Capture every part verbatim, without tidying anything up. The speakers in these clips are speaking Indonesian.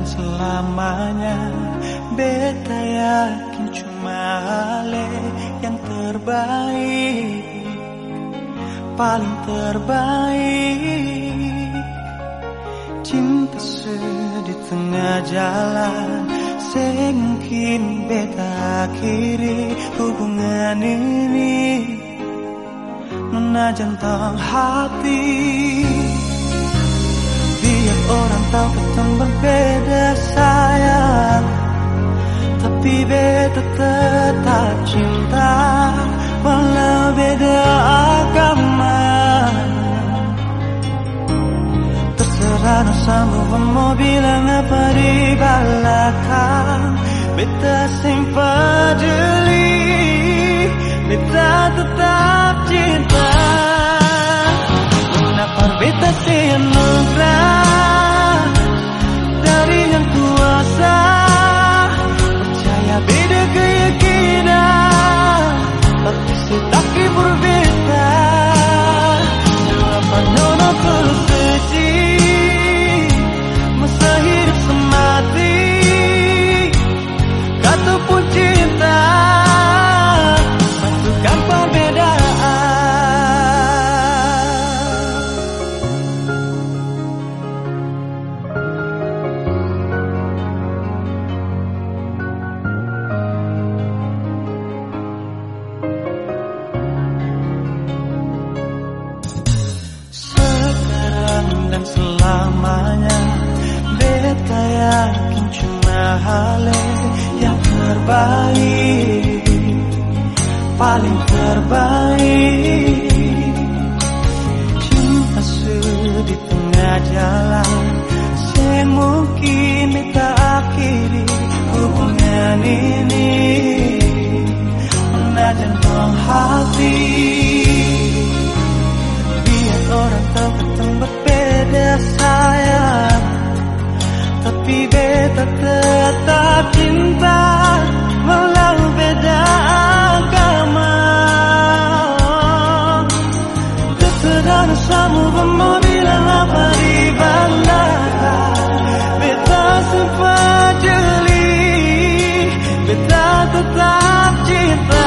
dan selamanya. Beta yakin cuma Ale yang terbaik, paling terbaik. Cinta sedih tengah jalan, semungkin beta akhiri hubungan ini. Nona jantung hati, biar orang tahu kita berbeda sayang, tapi beta tetap cinta walau beda agama. Terserah sama mau bilang apa di belakang, beta sing peduli, beta tetap cinta. Kenapa beta sing anugerah dari yang kuasa, percaya beda keyakinan, tapi setaki berbeda. Apa nona perlu sedih, masa hidup semati, kata pun cinta, satukan perbedaan. Dan selamanya beta yakin cuma Ale yang terbaik, paling terbaik. Cinta sedih tengah jalan, semungkin beta akhiri hubungan ini. Nona jantung hati, biar orang tahu kita berbeda sayang, tapi beta tetap cinta walau beda agama. Terserah sama mau bilang apa di belakang, beta sempat jeli, beta tetap cinta.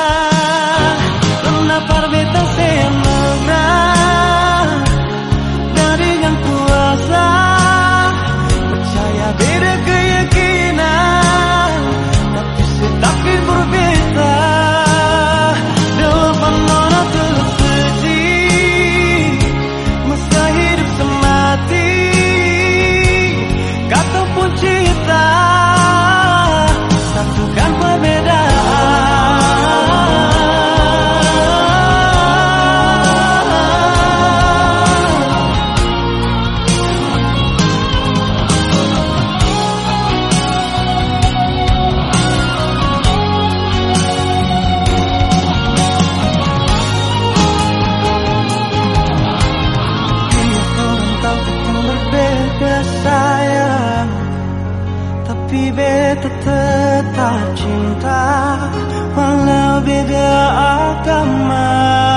Kenapa beta semangat dari yang kuasa, percaya beda keyakinan, tapi setaki berbeda. Depan nona terus sedih, masa hidup semati, kata pun cinta, satukan perbedaan. Sayang, tapi beta tetap cinta walau beda agama.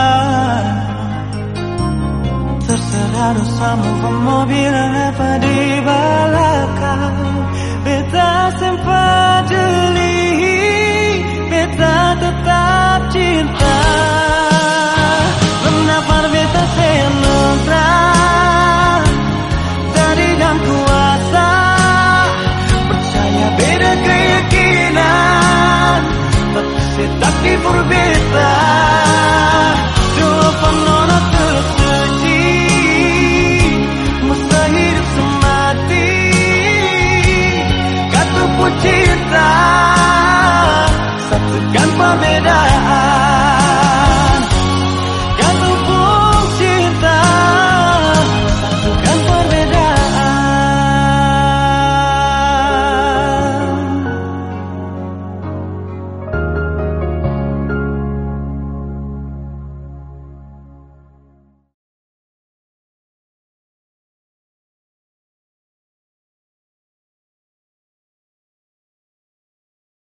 Terserah dosamu mau bilang apa di belakang, beta sempat jeli, beta tetap cinta. Kenapa beta senutrah dari yang kuasa, percaya beda keyakinan, tapi setaki berbeda. Depan nona terus sedih, masa hidup semati, kata pun cinta, satukan perbedaan.